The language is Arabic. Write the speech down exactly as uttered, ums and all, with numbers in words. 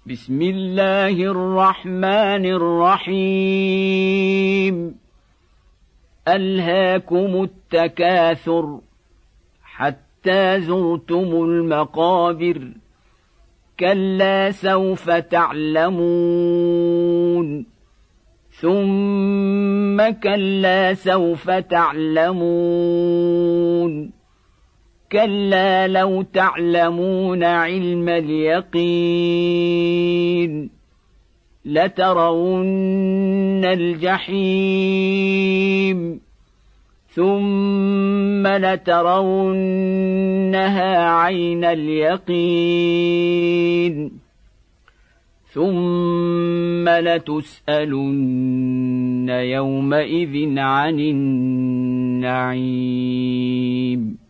بسم الله الرحمن الرحيم ألهاكم التكاثر حتى زرتم المقابر كلا سوف تعلمون ثم كلا سوف تعلمون كلا لو تعلمون علم اليقين لترون الجحيم ثم لترونها عين اليقين ثم لتسألن يومئذ عن النعيم.